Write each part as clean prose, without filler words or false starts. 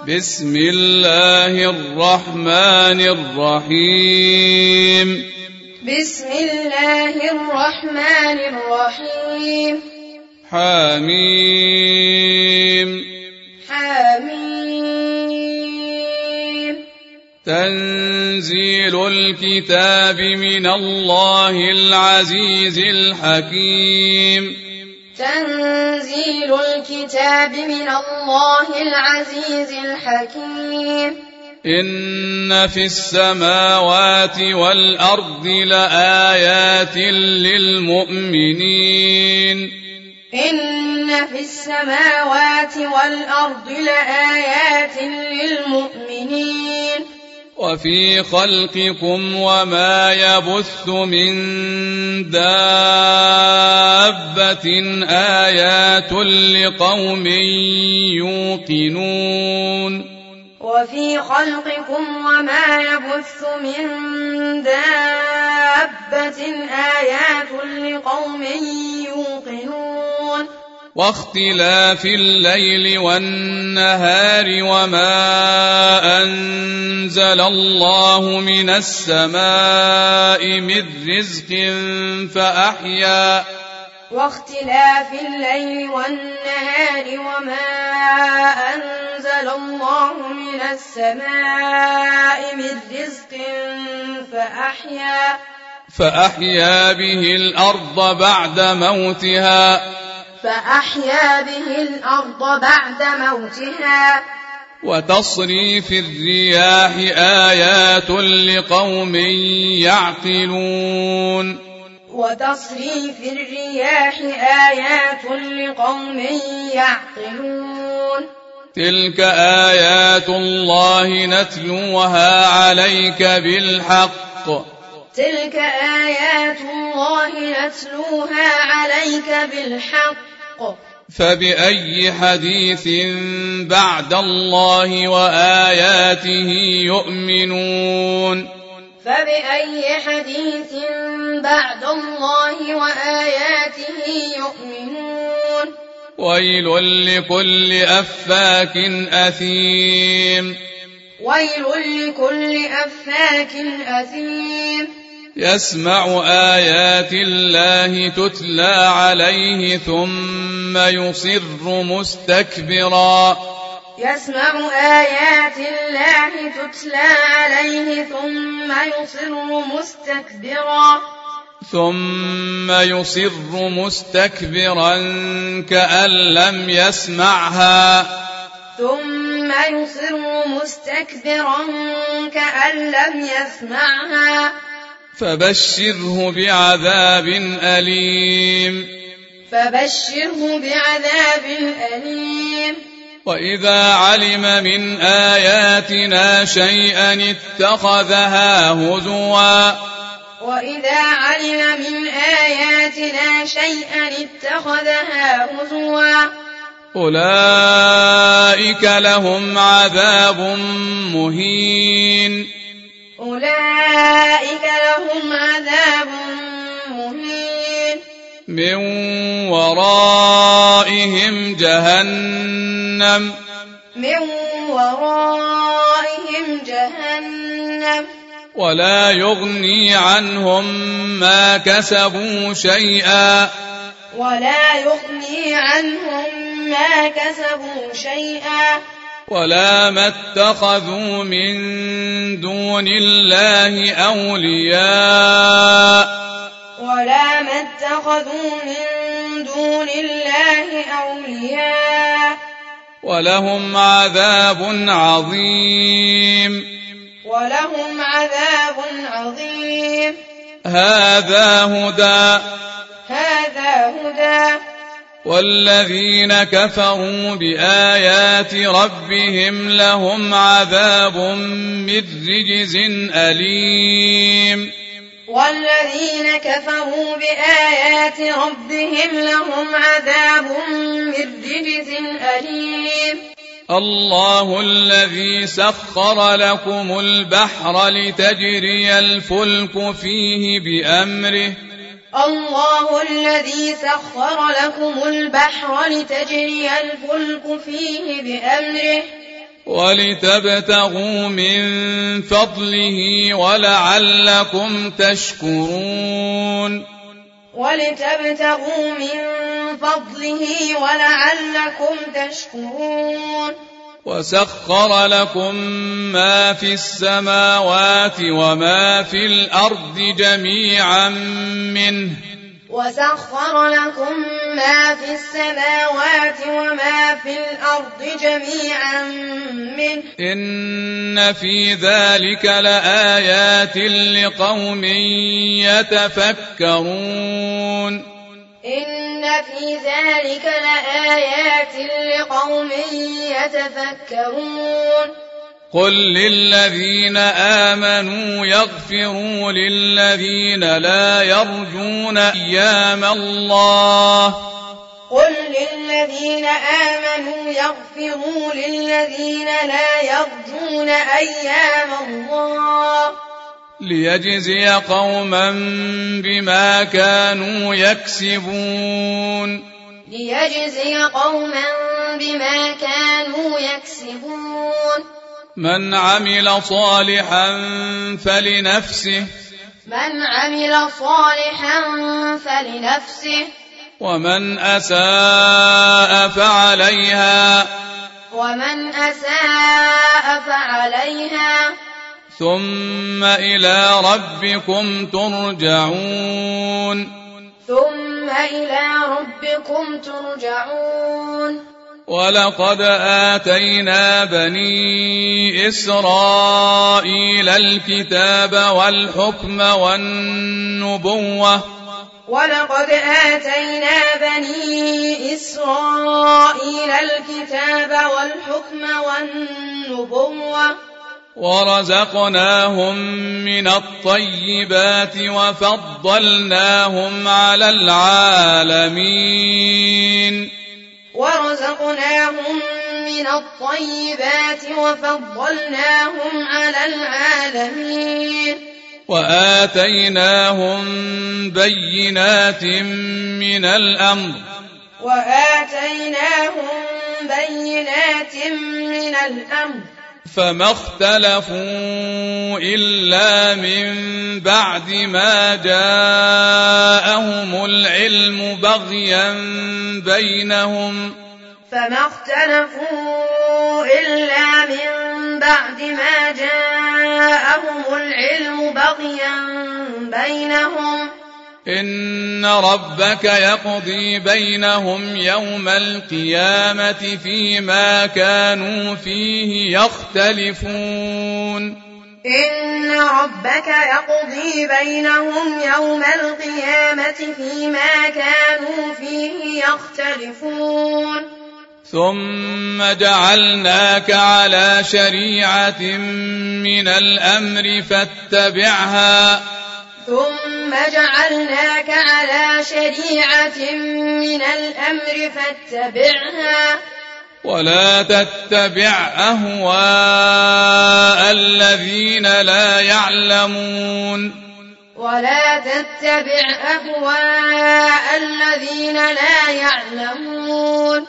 بسم الله الرحمن الرحيم. بسم الله الرحمن الرحيم. حميم. حميم. تنزيل الكتاب من الله العزيز الحكيم. تنزيل الكتاب من الله العزيز الحكيم. إن في السماوات والأرض لآيات للمؤمنين. إن في السماوات والأرض لآيات للمؤمنين. وفي خلقكم وما يبث من دابة آيات لقوم يوقنون. وفي خلقكم وما يبث من دابة آيات لقوم يوقنون. واختلاف الليل والنهار وما أنزل الله من السماء من رزق فأحيا. واختلاف الليل والنهار وما أنزل الله من السماء من رزق فأحيا به الأرض بعد موتها. وتصريف الرياح آيات لقوم يعقلون. وتصريف الرياح آيات لقوم يعقلون. تلك آيات الله نتلوها عليك بالحق. تلك آيات الله نتلوها عليك بالحق. فبأي حديث بعد الله وآياته يؤمنون. فبأي حديث بعد الله وآياته يؤمنون. ويل لكل أفاك أثيم. ويل لكل أفاك أثيم. يسمع آيات الله تتلى عليه ثم يصر مستكبرا. يسمع آيات الله تتلى عليه ثم يصر مستكبرا كأن لم يسمعها. فبشره بعذاب أليم. وإذا علم من آياتنا شيئا اتخذها هزوا. أولئك لهم عذاب مهين. من ورائهم جهنم. ولا يغني عنهم ما كسبوا شيئا. ولا ما اتخذوا من دون الله أولياء. ولهم عذاب عظيم. هذا هدى. والذين كفروا بآيات ربهم لهم عذاب من رجز أليم. الله الذي سخر لكم البحر لتجري الفلك فيه بأمره. الله الذي سخر لكم البحر لتجري الفلك فيه بأمره ولتبتغوا من فضله ولعلكم تشكرون ولتبتغوا من فضله ولعلكم تشكرون وسخر لكم ما في السماوات وما في الأرض جميعا منه وسخر لكم ما في السماوات وما في الأرض جميعا منه إن في ذلك لآيات لقوم يتفكرون إن في ذلك لآيات لقوم يتفكرون قل للذين آمنوا يغفروا للذين لا يرجون أيام الله قل للذين آمنوا يغفروا للذين لا يرجون أيام الله ليجزي قوما بما كانوا يكسبون ليجزي قوما بما كانوا يكسبون من عمل صالحا فلنفسه من عمل صالحا فلنفسه ومن أساء فعليها ومن أساء فعليها ثم إلى ربكم ترجعون ثم إلى ربكم ترجعون ولقد آتينا بني إسرائيل الكتاب والحكم والنبوة ولقد آتينا بني إسرائيل الكتاب والحكم والنبوة ورزقناهم من الطيبات وفضلناهم على العالمين ورزقناهم من الطيبات وفضلناهم على العالمين وآتيناهم بينات من الأمر فما اختلفوا إلا من بعد ما جاءهم العلم بغيا بينهم إن ربك يقضي بينهم يوم القيامة فيما كانوا فيه يختلفون إن ربك يقضي بينهم يوم القيامة فيما كانوا فيه يختلفون ثم جعلناك على شريعة من الأمر فاتبعها ولا تتبع أهواء الذين لا يعلمون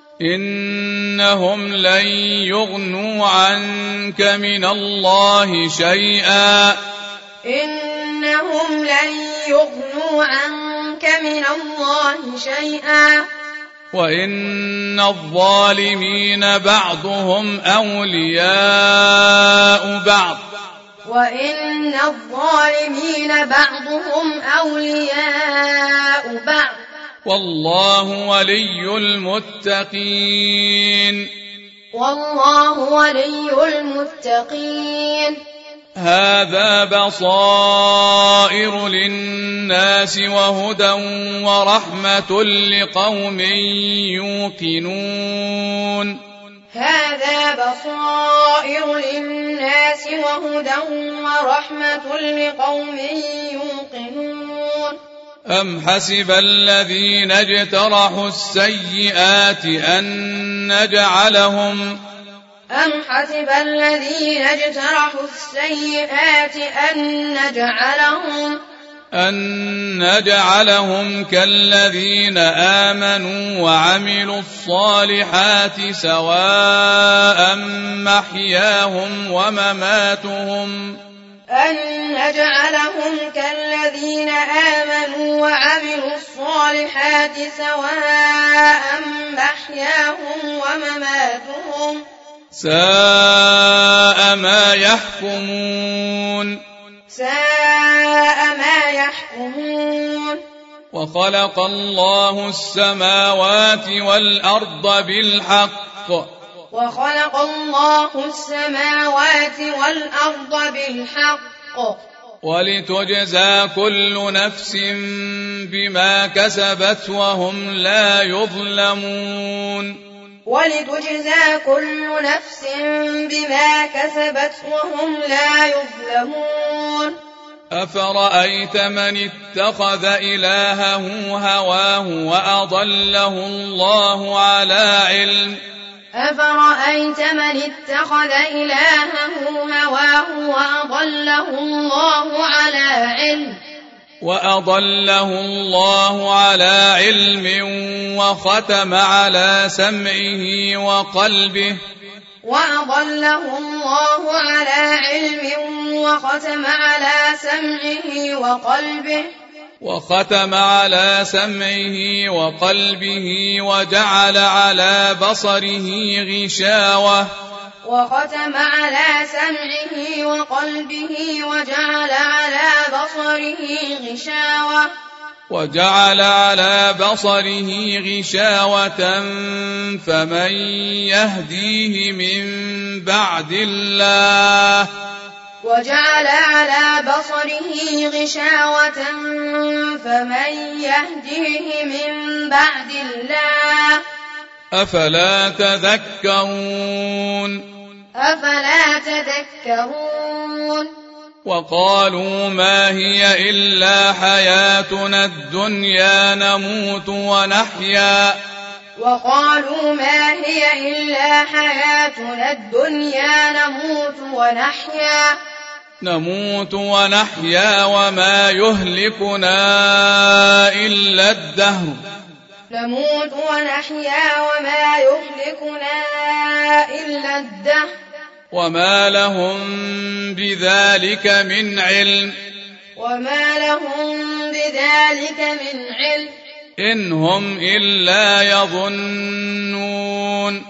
إنهم لن يغنوا عنك من الله شيئا وإن الظالمين بعضهم أولياء بعض والله ولي المتقين هذا بصائر للناس وهدى ورحمة لقوم يوقنون أم حسب الذين اجترحوا السيئات أن أن نجعلهم كالذين آمنوا وعملوا الصالحات سواء محياهم ومماتهم أن نجعلهم كالذين آمنوا وعملوا الصالحات سواء محياهم ومماتهم ساء ما يحكمون ساء ما يحكمون وخلق الله السماوات والأرض بالحق وخلق الله السماوات والأرض بالحق ولتجزى كل نفس بما كسبت وهم لا يظلمون ولتجزى كل نفس بما كسبت وهم لا يظلمون أفرأيت من اتخذ إلهه هواه وأضله الله على علم أفرأيت من اتخذ إلهه هواه وأضله الله على علم وختم على سمعه وقلبه وختم على سمعه وقلبه وجعل على بصره غشاوة فمن يهديه من بعد الله أفلا تذكرون وقالوا ما هي إلا حياتنا الدنيا نموت ونحيا وما يهلكنا إلا الدهر وما لهم بذلك من علم إن هم إلا يظنون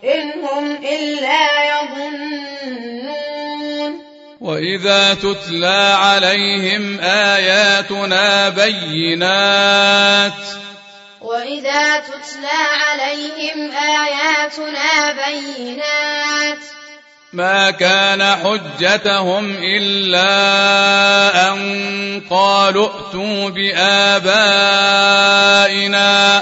وإذا تتلى عليهم آياتنا بينات ما كان حجتهم إلا أن قالوا ائتوا بآبائنا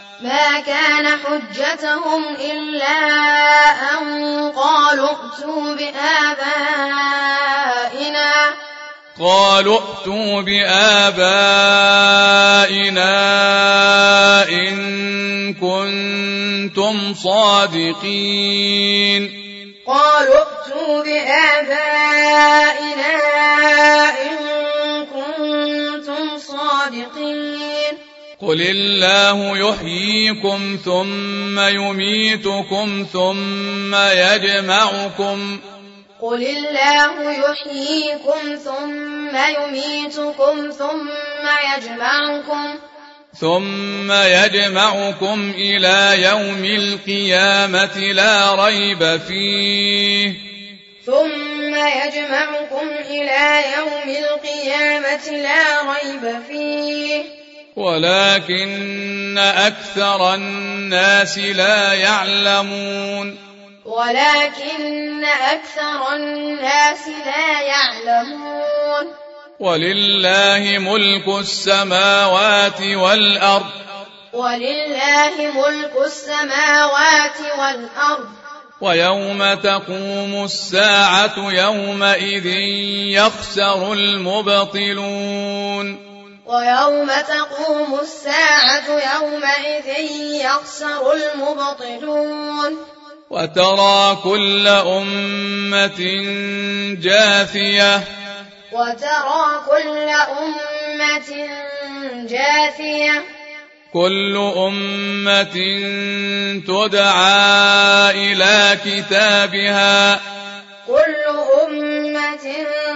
إن كنتم صادقين قل الله يحييكم ثم يميتكم ثم يجمعكم إلى يوم القيامة لا ريب فيه ولكن أكثر الناس لا يعلمون ولله ملك السماوات والأرض ويوم تقوم الساعة يومئذ يخسر المبطلون وترى كل أمة جاثية أمة جاثية كل أمة تدعى إلى كتابها كل أمة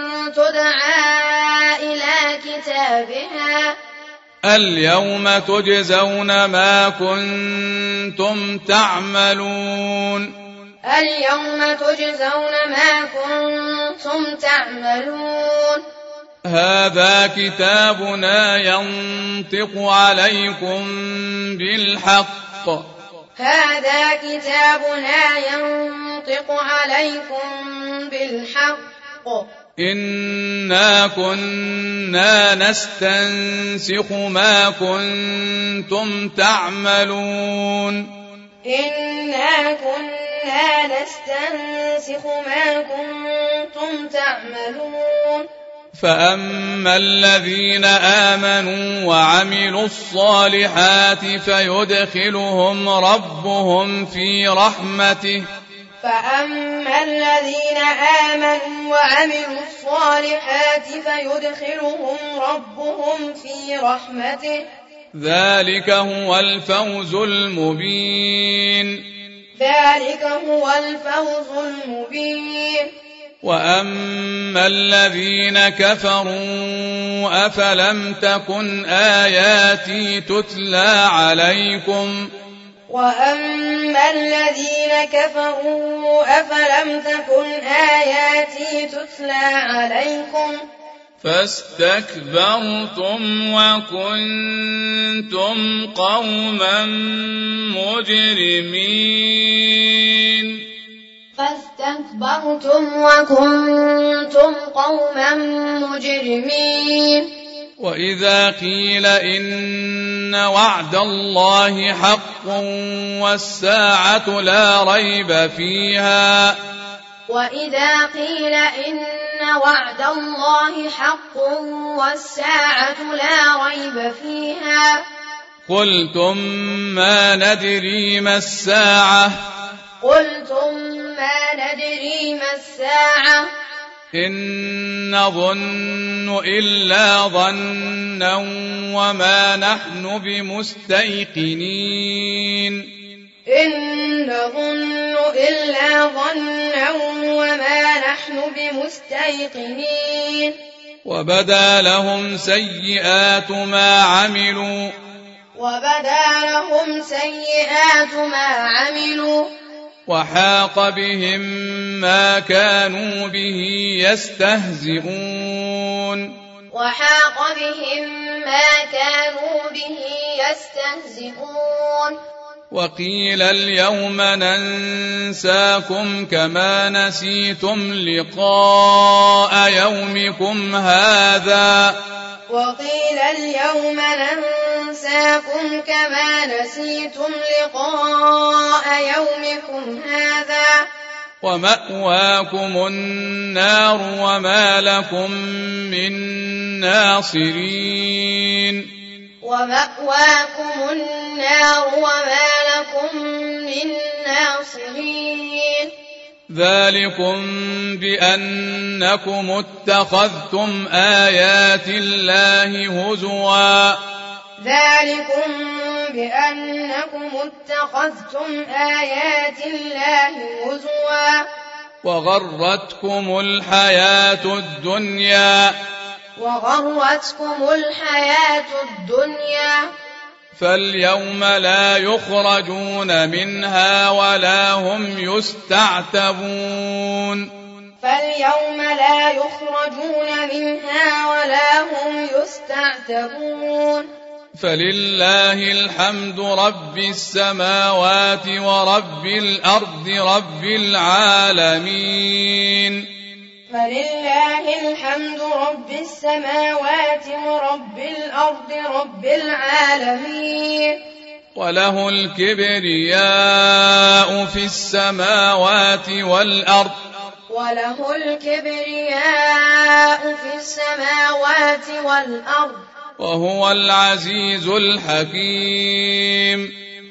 تدعى إلى كتابها اليوم تجزون ما كنتم تعملون اليوم تجزون ما كنتم تعملون هذا كتابنا ينطق عليكم بالحق هذا كتابنا ينطق عليكم بالحق إنا كنا نستنسخ ما كنتم تعملون إنا كنا نستنسخ ما كنتم تعملون فأما الذين آمنوا وعملوا الصالحات فيدخلهم ربهم في رحمته فأما الذين آمنوا وعملوا الصالحات فيدخلهم ربهم في رحمته ذلك هو الفوز المبين ذلك هو الفوز المبين وأما الذين كفروا أفلم تكن آياتي تتلى عليكم وأما الذين كفروا أفلم تكن آياتي تتلى عليكم فاستكبرتم وكنتم قوما مجرمين فاستكبرتم وكنتم قوما مجرمين وإذا قيل إن وعد الله حق والساعة لا ريب فيها وإذا قيل إن وعد الله حق والساعة لا ريب فيها قلتم ما ندري ما الساعة قلتم ما ندري ما الساعة إن نظن إلا ظنا وما نحن بمستيقنين إن نظن إلا ظنا وما نحن بمستيقنين وبدا لهم سيئات ما عملوا وحاق بهم ما كانوا به يستهزئون وقيل اليوم ننساكم كما نسيتم لقاء يومكم هذا ومأواكم النار وما لكم من ناصرين ذلكم بأنكم اتخذتم آيات الله هزوا وغرتكم الحياة الدنيا فاليوم لا يخرجون منها ولا هم يستعتبون فلله الحمد رب السماوات ورب الأرض رب العالمين وله الكبرياء في السماوات والأرض وهو العزيز الحكيم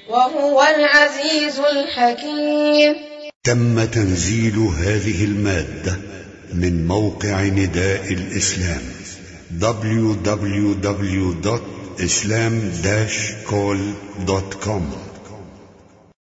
تم تنزيل هذه المادة من موقع نداء الإسلام www.islam-call.com